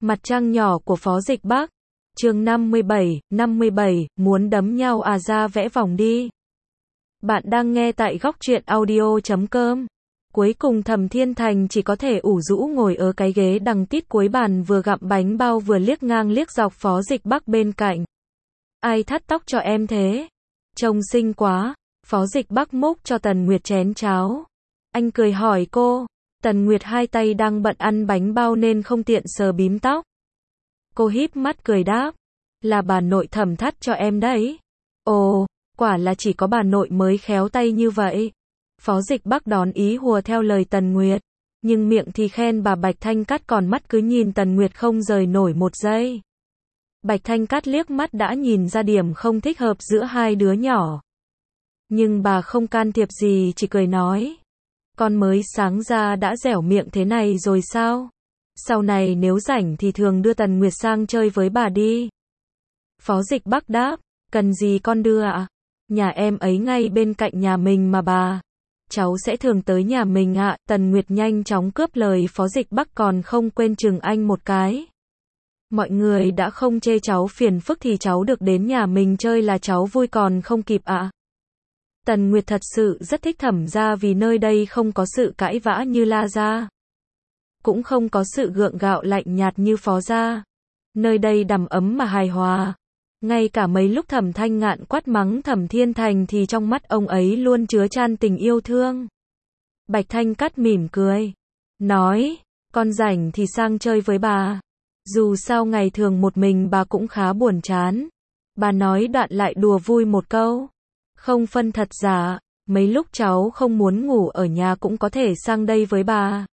Mặt trăng nhỏ của Phó Dịch Bắc. Chương 57, muốn đấm nhau à, ra vẽ vòng đi. Bạn đang nghe tại góc truyện audio.com. Cuối cùng Thẩm Thiên Thành chỉ có thể ủ rũ ngồi ở cái ghế đằng tít cuối bàn, vừa gặm bánh bao vừa liếc ngang liếc dọc Phó Dịch Bắc bên cạnh. Ai thắt tóc cho em thế? Trông xinh quá. Phó Dịch Bắc múc cho Tần Nguyệt chén cháo. Anh cười hỏi cô. Tần Nguyệt hai tay đang bận ăn bánh bao nên không tiện sờ bím tóc. Cô híp mắt cười đáp. Là bà nội Thẩm thắt cho em đấy. Ồ, quả là chỉ có bà nội mới khéo tay như vậy. Phó Dịch Bắc đón ý hùa theo lời Tần Nguyệt. Nhưng miệng thì khen bà Bạch Thanh Cát, còn mắt cứ nhìn Tần Nguyệt không rời nổi một giây. Bạch Thanh Cát liếc mắt đã nhìn ra điểm không thích hợp giữa hai đứa nhỏ. Nhưng bà không can thiệp gì, chỉ cười nói. Con mới sáng ra đã dẻo miệng thế này rồi sao? Sau này nếu rảnh thì thường đưa Tần Nguyệt sang chơi với bà đi. Phó Dịch Bắc đáp. Cần gì con đưa ạ? Nhà em ấy ngay bên cạnh nhà mình mà bà. Cháu sẽ thường tới nhà mình ạ. Tần Nguyệt nhanh chóng cướp lời Phó Dịch Bắc, còn không quên chừng anh một cái. Mọi người đã không chê cháu phiền phức thì cháu được đến nhà mình chơi là cháu vui còn không kịp ạ. Tần Nguyệt thật sự rất thích Thẩm gia vì nơi đây không có sự cãi vã như La gia. Cũng không có sự gượng gạo lạnh nhạt như Phó gia. Nơi đây đầm ấm mà hài hòa. Ngay cả mấy lúc Thẩm Thanh Ngạn quát mắng Thẩm Thiên Thành thì trong mắt ông ấy luôn chứa chan tình yêu thương. Bạch Thanh Cát mỉm cười. Nói, con rảnh thì sang chơi với bà. Dù sao ngày thường một mình bà cũng khá buồn chán. Bà nói đoạn lại đùa vui một câu. Không phân thật giả, mấy lúc cháu không muốn ngủ ở nhà cũng có thể sang đây với bà.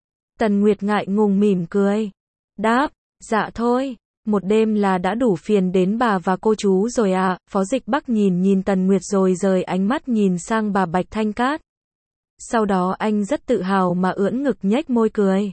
Tần Nguyệt ngại ngùng mỉm cười. Đáp, dạ thôi, một đêm là đã đủ phiền đến bà và cô chú rồi ạ. Phó Dịch Bắc nhìn Tần Nguyệt rồi rời ánh mắt nhìn sang bà Bạch Thanh Cát. Sau đó anh rất tự hào mà ưỡn ngực nhếch môi cười.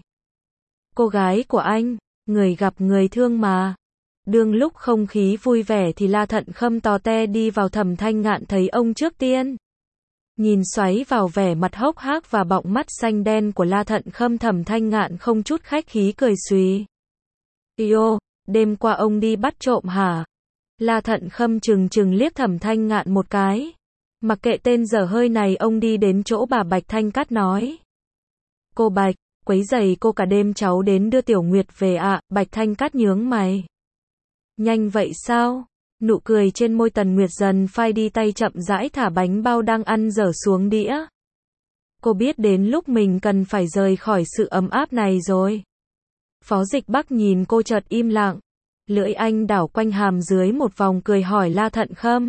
Cô gái của anh, người gặp người thương mà. Đương lúc không khí vui vẻ thì La Thận Khâm tò te đi vào. Thẩm Thanh Ngạn thấy ông trước tiên. Nhìn xoáy vào vẻ mặt hốc hác và bọng mắt xanh đen của La Thận Khâm, Thẩm Thanh Ngạn không chút khách khí cười xùy. Yêu, đêm qua ông đi bắt trộm hả? La Thận Khâm trừng liếc Thẩm Thanh Ngạn một cái. Mặc kệ tên dở hơi này, ông đi đến chỗ bà Bạch Thanh Cát nói. Cô Bạch, quấy rầy cô cả đêm, cháu đến đưa Tiểu Nguyệt về ạ. Bạch Thanh Cát nhướng mày. Nhanh vậy sao? Nụ cười trên môi Tần Nguyệt dần phai đi, tay chậm rãi thả bánh bao đang ăn dở xuống đĩa. Cô biết đến lúc mình cần phải rời khỏi sự ấm áp này rồi. Phó Dịch Bắc nhìn cô chợt im lặng. Lưỡi anh đảo quanh hàm dưới một vòng, cười hỏi La Thận Khâm.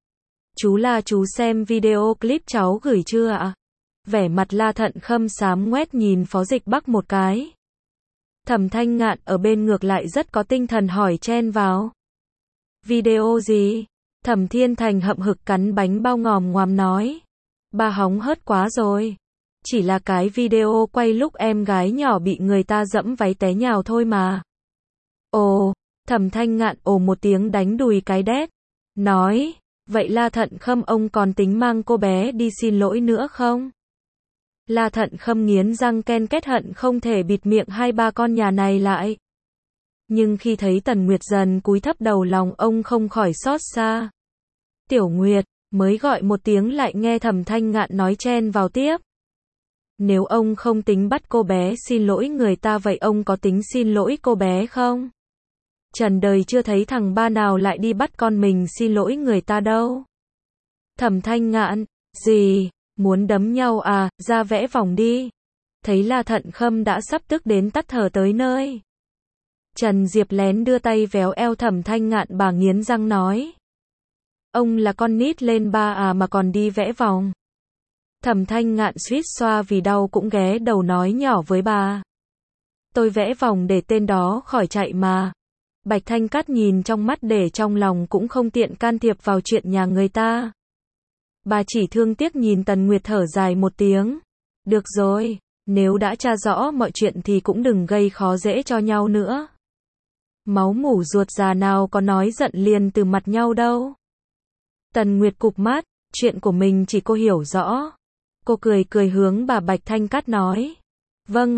Chú xem video clip cháu gửi chưa ạ? Vẻ mặt La Thận Khâm xám ngoét nhìn Phó Dịch Bắc một cái. Thẩm Thanh Ngạn ở bên ngược lại rất có tinh thần hỏi chen vào. Video gì? Thẩm Thiên Thành hậm hực cắn bánh bao ngòm ngoàm nói. Ba hóng hớt quá rồi. Chỉ là cái video quay lúc em gái nhỏ bị người ta dẫm váy té nhào thôi mà. Ồ, Thẩm Thanh Ngạn ồ một tiếng đánh đùi cái đét. Nói, vậy La Thận Khâm ông còn tính mang cô bé đi xin lỗi nữa không? La Thận Khâm nghiến răng ken két, hận không thể bịt miệng hai ba con nhà này lại. Nhưng khi thấy Tần Nguyệt dần cúi thấp đầu, lòng ông không khỏi xót xa. Tiểu Nguyệt, mới gọi một tiếng lại nghe Thẩm Thanh Ngạn nói chen vào tiếp. Nếu ông không tính bắt cô bé xin lỗi người ta, vậy ông có tính xin lỗi cô bé không? Trần đời chưa thấy thằng ba nào lại đi bắt con mình xin lỗi người ta đâu. Thẩm Thanh Ngạn, gì? Muốn đấm nhau à, ra vẽ vòng đi. Thấy La Thận Khâm đã sắp tức đến tắt thở tới nơi. Trần Diệp lén đưa tay véo eo Thẩm Thanh Ngạn, bà nghiến răng nói. Ông là con nít lên ba à mà còn đi vẽ vòng. Thẩm Thanh Ngạn suýt xoa vì đau cũng ghé đầu nói nhỏ với bà. Tôi vẽ vòng để tên đó khỏi chạy mà. Bạch Thanh Cát nhìn trong mắt để trong lòng cũng không tiện can thiệp vào chuyện nhà người ta. Bà chỉ thương tiếc nhìn Tần Nguyệt thở dài một tiếng. Được rồi, nếu đã tra rõ mọi chuyện thì cũng đừng gây khó dễ cho nhau nữa. Máu mủ ruột già nào có nói giận liền từ mặt nhau đâu. Tần Nguyệt cụp mắt, chuyện của mình chỉ cô hiểu rõ. Cô cười hướng bà Bạch Thanh Cát nói. Vâng ạ,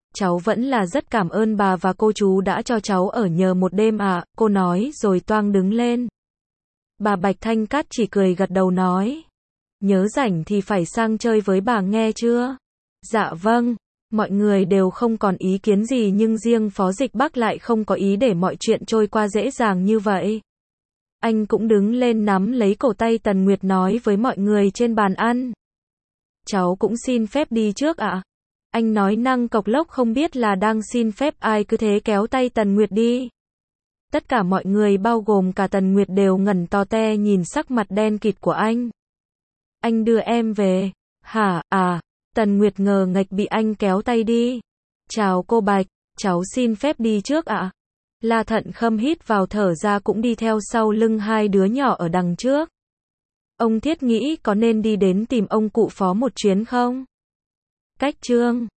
Cháu vẫn là rất cảm ơn bà và cô chú đã cho cháu ở nhờ một đêm ạ, cô nói rồi toang đứng lên. Bà Bạch Thanh Cát chỉ cười gật đầu nói. Nhớ rảnh thì phải sang chơi với bà nghe chưa? Dạ vâng. Mọi người đều không còn ý kiến gì nhưng riêng Phó Dịch Bắc lại không có ý để mọi chuyện trôi qua dễ dàng như vậy. Anh cũng đứng lên nắm lấy cổ tay Tần Nguyệt nói với mọi người trên bàn ăn. Cháu cũng xin phép đi trước ạ. Anh nói năng cộc lốc không biết là đang xin phép ai cứ thế kéo tay Tần Nguyệt đi. Tất cả mọi người bao gồm cả Tần Nguyệt đều ngẩn to te nhìn sắc mặt đen kịt của anh. Anh đưa em về. Hả, à, Tần Nguyệt ngờ nghệch bị anh kéo tay đi. Chào cô Bạch, cháu xin phép đi trước ạ. La Thận Khâm hít vào thở ra cũng đi theo sau lưng hai đứa nhỏ ở đằng trước. Ông Thiết nghĩ có nên đi đến tìm ông cụ Phó một chuyến không? Cách chương